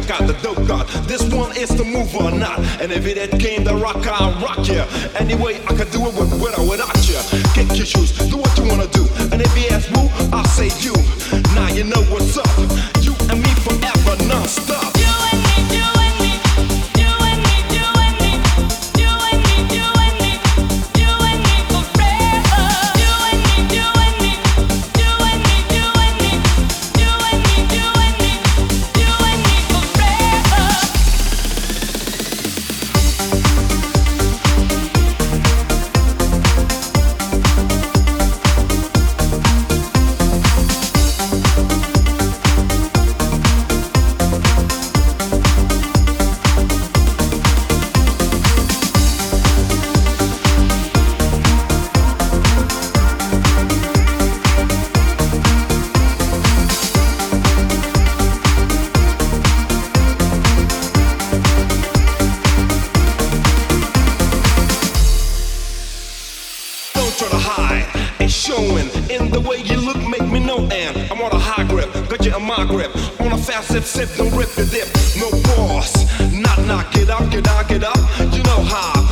check out the dope god. This one is the move or not. And if it came to rock, I'll rock ya. Anyway, I can do it with or without ya. Kick your shoes, do what you wanna do. And if you ask who, I'll say you. Now you know what's up. You and me forever, non-stop. You and me, you and me, you and me, you and me, you and me, you and me, you and me forever. You and me, you and me, you and me, you and me, you and me, you and me, you and me forever. Don't try to hide, it's showing in the way you look, make me know. And I'm on a high grip, got you in my grip. On a fast sip, don't rip the dip. No boss, knock, get up, get up. You know how